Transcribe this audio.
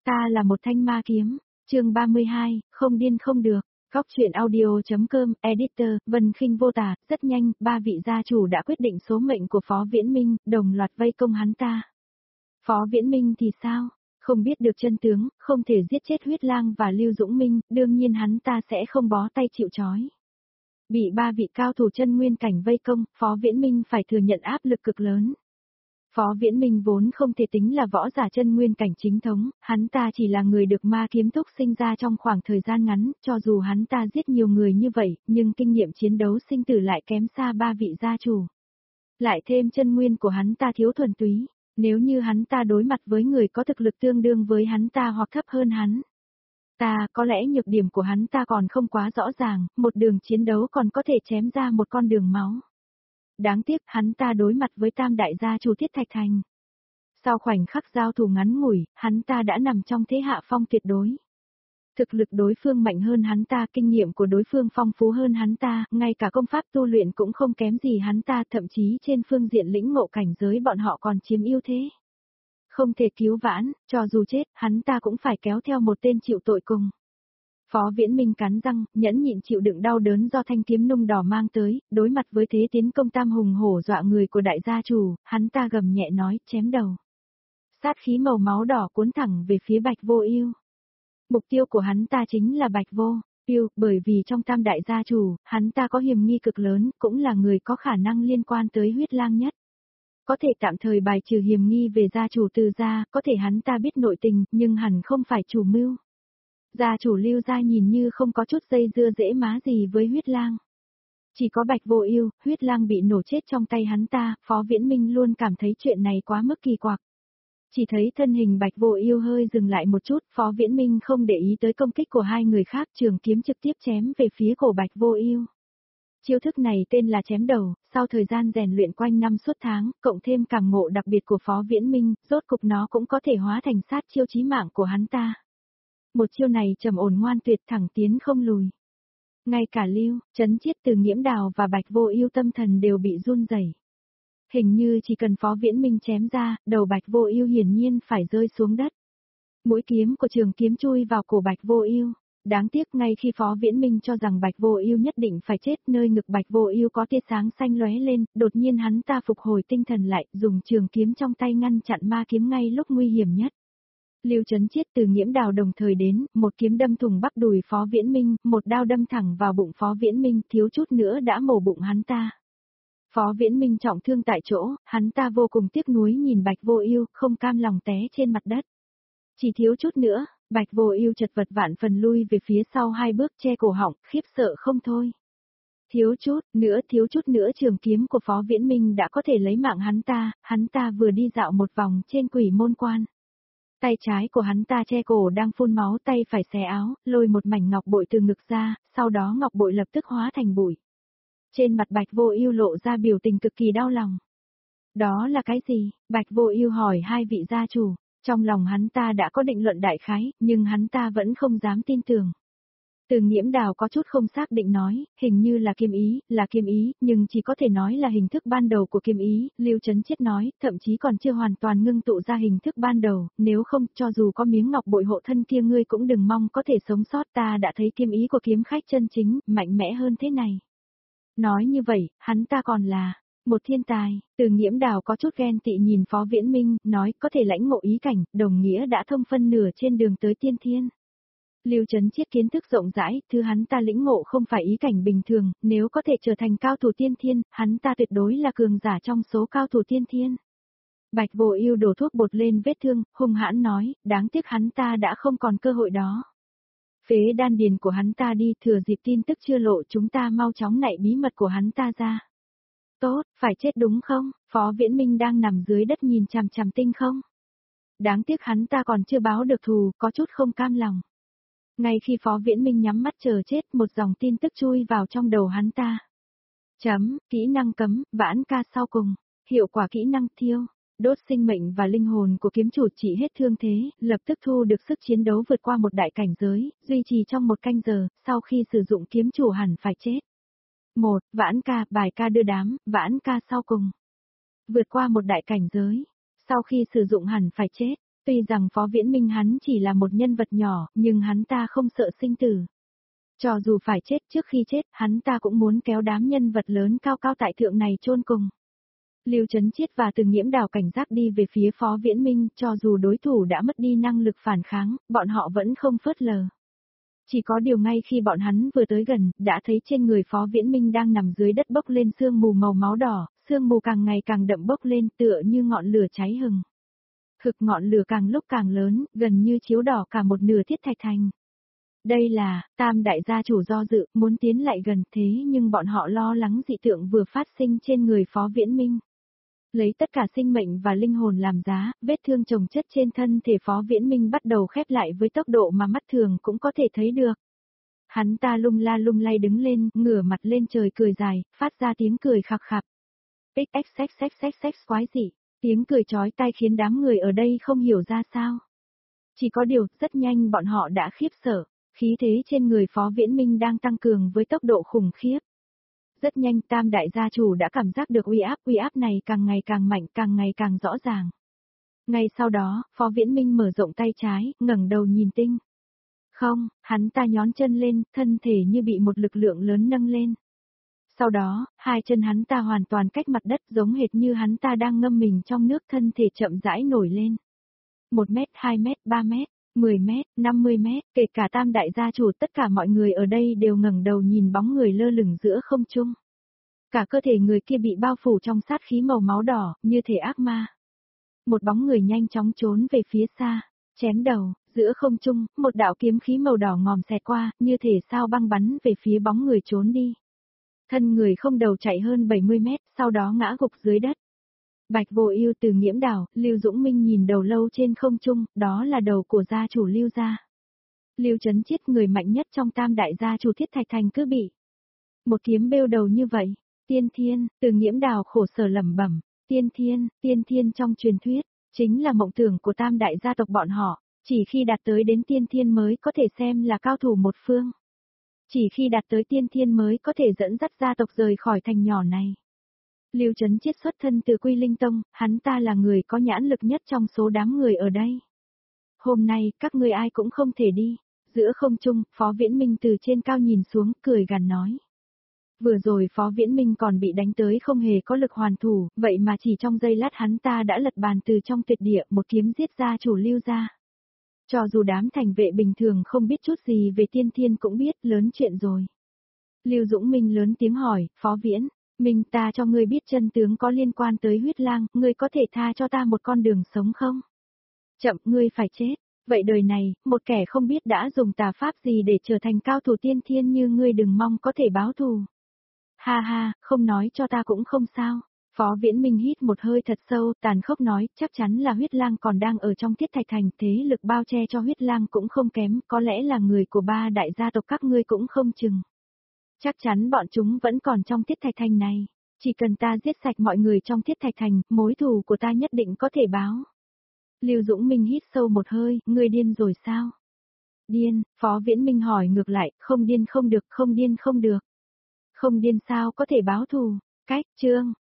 Ta là một thanh ma kiếm, chương 32, không điên không được. Góc truyện audio.com, editor, Vân Khinh vô tả, rất nhanh, ba vị gia chủ đã quyết định số mệnh của Phó Viễn Minh, đồng loạt vây công hắn ta. Phó Viễn Minh thì sao? Không biết được chân tướng, không thể giết chết Huyết Lang và Lưu Dũng Minh, đương nhiên hắn ta sẽ không bó tay chịu trói. Bị ba vị cao thủ chân nguyên cảnh vây công, Phó Viễn Minh phải thừa nhận áp lực cực lớn. Phó Viễn Minh vốn không thể tính là võ giả chân nguyên cảnh chính thống, hắn ta chỉ là người được ma kiếm thúc sinh ra trong khoảng thời gian ngắn, cho dù hắn ta giết nhiều người như vậy, nhưng kinh nghiệm chiến đấu sinh tử lại kém xa ba vị gia chủ. Lại thêm chân nguyên của hắn ta thiếu thuần túy, nếu như hắn ta đối mặt với người có thực lực tương đương với hắn ta hoặc thấp hơn hắn. Có lẽ nhược điểm của hắn ta còn không quá rõ ràng, một đường chiến đấu còn có thể chém ra một con đường máu. Đáng tiếc hắn ta đối mặt với tam đại gia chủ Thiết Thạch Thành. Sau khoảnh khắc giao thủ ngắn ngủi, hắn ta đã nằm trong thế hạ phong tuyệt đối. Thực lực đối phương mạnh hơn hắn ta, kinh nghiệm của đối phương phong phú hơn hắn ta, ngay cả công pháp tu luyện cũng không kém gì hắn ta, thậm chí trên phương diện lĩnh ngộ cảnh giới bọn họ còn chiếm ưu thế. Không thể cứu vãn, cho dù chết, hắn ta cũng phải kéo theo một tên chịu tội cùng. Phó Viễn Minh cắn răng, nhẫn nhịn chịu đựng đau đớn do thanh kiếm nung đỏ mang tới, đối mặt với thế tiến công tam hùng hổ dọa người của đại gia chủ, hắn ta gầm nhẹ nói, chém đầu. Sát khí màu máu đỏ cuốn thẳng về phía Bạch Vô Ưu. Mục tiêu của hắn ta chính là Bạch Vô Ưu, bởi vì trong tam đại gia chủ, hắn ta có hiểm nghi cực lớn, cũng là người có khả năng liên quan tới Huyết Lang nhất. Có thể tạm thời bài trừ hiểm nghi về gia chủ Từ gia, có thể hắn ta biết nội tình, nhưng hẳn không phải chủ mưu. Gia chủ Lưu gia nhìn như không có chút dây dưa dễ má gì với Huyết Lang. Chỉ có Bạch Vô Ưu, Huyết Lang bị nổ chết trong tay hắn ta, Phó Viễn Minh luôn cảm thấy chuyện này quá mức kỳ quặc. Chỉ thấy thân hình Bạch Vô Ưu hơi dừng lại một chút, Phó Viễn Minh không để ý tới công kích của hai người khác, trường kiếm trực tiếp chém về phía cổ Bạch Vô Ưu. Chiêu thức này tên là chém đầu, sau thời gian rèn luyện quanh năm suốt tháng, cộng thêm cảm ngộ đặc biệt của Phó Viễn Minh, rốt cục nó cũng có thể hóa thành sát chiêu chí mạng của hắn ta. Một chiêu này trầm ổn ngoan tuyệt thẳng tiến không lùi. Ngay cả Lưu, Chấn Chiết Từ Nghiễm Đào và Bạch Vô Ưu tâm thần đều bị run rẩy. Hình như chỉ cần Phó Viễn Minh chém ra, đầu Bạch Vô Ưu hiển nhiên phải rơi xuống đất. Mũi kiếm của trường kiếm chui vào cổ Bạch Vô Ưu. Đáng tiếc ngay khi Phó Viễn Minh cho rằng Bạch Vô Ưu nhất định phải chết, nơi ngực Bạch Vô Ưu có tia sáng xanh lóe lên, đột nhiên hắn ta phục hồi tinh thần lại, dùng trường kiếm trong tay ngăn chặn ma kiếm ngay lúc nguy hiểm nhất. Lưu Chấn Chiết Từ Nghiễm Đào đồng thời đến, một kiếm đâm thủng bắp đùi Phó Viễn Minh, một đao đâm thẳng vào bụng Phó Viễn Minh, thiếu chút nữa đã mổ bụng hắn ta. Phó Viễn Minh trọng thương tại chỗ, hắn ta vô cùng tiếc nuối nhìn Bạch Vô Ưu, không cam lòng té trên mặt đất. Chỉ thiếu chút nữa, Bạch Vô Ưu chật vật vạn phần lui về phía sau hai bước che cổ họng, khiếp sợ không thôi. Thiếu chút nữa trường kiếm của Phó Viễn Minh đã có thể lấy mạng hắn ta vừa đi dạo một vòng trên Quỷ Môn Quan. Tay trái của hắn ta che cổ đang phun máu, tay phải xé áo, lôi một mảnh ngọc bội từ ngực ra, sau đó ngọc bội lập tức hóa thành bụi. Trên mặt Bạch Vô Ưu lộ ra biểu tình cực kỳ đau lòng. Đó là cái gì? Bạch Vô Ưu hỏi hai vị gia chủ, trong lòng hắn ta đã có định luận đại khái, nhưng hắn ta vẫn không dám tin tưởng. Từ Nghiễm Đào có chút không xác định nói, hình như là kiếm ý, nhưng chỉ có thể nói là hình thức ban đầu của kiếm ý, Lưu Chấn Chiết nói, thậm chí còn chưa hoàn toàn ngưng tụ ra hình thức ban đầu, nếu không, cho dù có miếng ngọc bội hộ thân kia ngươi cũng đừng mong có thể sống sót, ta đã thấy kiếm ý của kiếm khách chân chính, mạnh mẽ hơn thế này. Nói như vậy, hắn ta còn là một thiên tài. Từ Nghiễm Đào có chút ghen tị nhìn Phó Viễn Minh, nói có thể lãnh ngộ ý cảnh, đồng nghĩa đã thông phân nửa trên đường tới tiên thiên. Lưu Chấn Chiết kiến thức rộng rãi, thứ hắn ta lĩnh ngộ không phải ý cảnh bình thường, nếu có thể trở thành cao thủ tiên thiên, hắn ta tuyệt đối là cường giả trong số cao thủ tiên thiên. Bạch Vô Ưu đổ thuốc bột lên vết thương, hung hãn nói, đáng tiếc hắn ta đã không còn cơ hội đó. Phế đan điền của hắn ta đi, thừa dịp tin tức chưa lộ chúng ta mau chóng nạy bí mật của hắn ta ra. Tốt, phải chết đúng không? Phó Viễn Minh đang nằm dưới đất nhìn chằm chằm tinh không? Đáng tiếc hắn ta còn chưa báo được thù, có chút không cam lòng. Ngay khi Phó Viễn Minh nhắm mắt chờ chết, một dòng tin tức chui vào trong đầu hắn ta. Kỹ năng cấm, vãn ca sau cùng. Hiệu quả kỹ năng thiêu. Đốt sinh mệnh và linh hồn của kiếm chủ trị hết thương thế, lập tức thu được sức chiến đấu vượt qua một đại cảnh giới, duy trì trong 1 canh giờ, sau khi sử dụng kiếm chủ hẳn phải chết. 1. Vãn ca, bài ca đưa đám, vãn ca sau cùng. Vượt qua một đại cảnh giới, sau khi sử dụng hẳn phải chết. Tuy rằng Phó Viễn Minh hắn chỉ là một nhân vật nhỏ, nhưng hắn ta không sợ sinh tử. Cho dù phải chết, trước khi chết, hắn ta cũng muốn kéo đám nhân vật lớn cao cao tại thượng này chôn cùng. Lưu Chấn Chiết và Từ Nghiễm Đào cảnh giác đi về phía Phó Viễn Minh, cho dù đối thủ đã mất đi năng lực phản kháng, bọn họ vẫn không phớt lờ. Chỉ có điều ngay khi bọn hắn vừa tới gần, đã thấy trên người Phó Viễn Minh đang nằm dưới đất bốc lên sương mù màu máu đỏ, sương mù càng ngày càng đậm bốc lên tựa như ngọn lửa cháy hừng. Hực ngọn lửa càng lúc càng lớn, gần như chiếu đỏ cả một nửa Thiết Thạch Thành. Đây là, Tam đại gia chủ do dự, muốn tiến lại gần thế nhưng bọn họ lo lắng dị tượng vừa phát sinh trên người Phó Viễn Minh. Lấy tất cả sinh mệnh và linh hồn làm giá, vết thương chồng chất trên thân thể Phó Viễn Minh bắt đầu khép lại với tốc độ mà mắt thường cũng có thể thấy được. Hắn ta lung la lung lay đứng lên, ngửa mặt lên trời cười dài, phát ra tiếng cười khặc khặc. Xxxxxxx quái dị, tiếng cười chói tai khiến đám người ở đây không hiểu ra sao. Chỉ có điều, rất nhanh bọn họ đã khiếp sợ, khí thế trên người Phó Viễn Minh đang tăng cường với tốc độ khủng khiếp. Rất nhanh Tam đại gia chủ đã cảm giác được uy áp này càng ngày càng mạnh, càng ngày càng rõ ràng. Ngay sau đó, Phó Viễn Minh mở rộng tay trái, ngẩng đầu nhìn Tinh. Không, hắn ta nhón chân lên, thân thể như bị một lực lượng lớn nâng lên. Sau đó, hai chân hắn ta hoàn toàn cách mặt đất giống hệt như hắn ta đang ngâm mình trong nước, thân thể chậm rãi nổi lên. 1 mét, 2 mét, 3 mét, 10 mét, 50 mét, kể cả Tam đại gia chủ, tất cả mọi người ở đây đều ngẩng đầu nhìn bóng người lơ lửng giữa không trung. Cả cơ thể người kia bị bao phủ trong sát khí màu máu đỏ, như thể ác ma. Một bóng người nhanh chóng trốn về phía xa, chém đầu, giữa không trung, một đạo kiếm khí màu đỏ ngòm xẹt qua, như thể sao băng bắn về phía bóng người trốn đi. Thân người không đầu chạy hơn 70 mét, sau đó ngã gục dưới đất. Bạch Vô Ưu, Từ Nghiễm Đào, Lưu Dũng Minh nhìn đầu lâu trên không trung, đó là đầu của gia chủ Lưu gia. Lưu Chấn Chiết, người mạnh nhất trong Tam đại gia chủ Thiết Thạch Thành cứ bị một kiếm bêu đầu như vậy. Tiên thiên, Từ Nghiễm Đào khổ sở lẩm bẩm, tiên thiên trong truyền thuyết, chính là mộng tưởng của Tam đại gia tộc bọn họ, chỉ khi đạt tới đến tiên thiên mới có thể xem là cao thủ một phương. Chỉ khi đạt tới tiên thiên mới có thể dẫn dắt gia tộc rời khỏi thành nhỏ này. Lưu Chấn Chiết xuất thân từ Quy Linh Tông, hắn ta là người có nhãn lực nhất trong số đám người ở đây. Hôm nay, các ngươi ai cũng không thể đi. Giữa không trung, Phó Viễn Minh từ trên cao nhìn xuống, cười gằn nói. Vừa rồi Phó Viễn Minh còn bị đánh tới không hề có lực hoàn thủ, vậy mà chỉ trong giây lát hắn ta đã lật bàn từ trong tuyệt địa, một kiếm giết gia chủ Lưu gia. Cho dù đám thành vệ bình thường không biết chút gì về tiên thiên cũng biết lớn chuyện rồi. Lưu Dũng Minh lớn tiếng hỏi, Phó Viễn Minh, ta cho ngươi biết chân tướng có liên quan tới huyết lang, ngươi có thể tha cho ta một con đường sống không? Chậm, ngươi phải chết. Vậy đời này, một kẻ không biết đã dùng tà pháp gì để trở thành cao thủ tiên thiên như ngươi đừng mong có thể báo thù. Ha ha, không nói cho ta cũng không sao. Phó Viễn Minh hít một hơi thật sâu, tàn khốc nói, chắc chắn là huyết lang còn đang ở trong Thiết Thạch Thành, thế lực bao che cho huyết lang cũng không kém, có lẽ là người của ba đại gia tộc các ngươi cũng không chừng. Chắc chắn bọn chúng vẫn còn trong Thiết Thạch Thành này. Chỉ cần ta giết sạch mọi người trong Thiết Thạch Thành, mối thù của ta nhất định có thể báo. Lưu Dũng Minh hít sâu một hơi, ngươi điên rồi sao? Điên, Phó Viễn Minh hỏi ngược lại, không điên không được, không điên không được. Không điên sao có thể báo thù? Cách, chương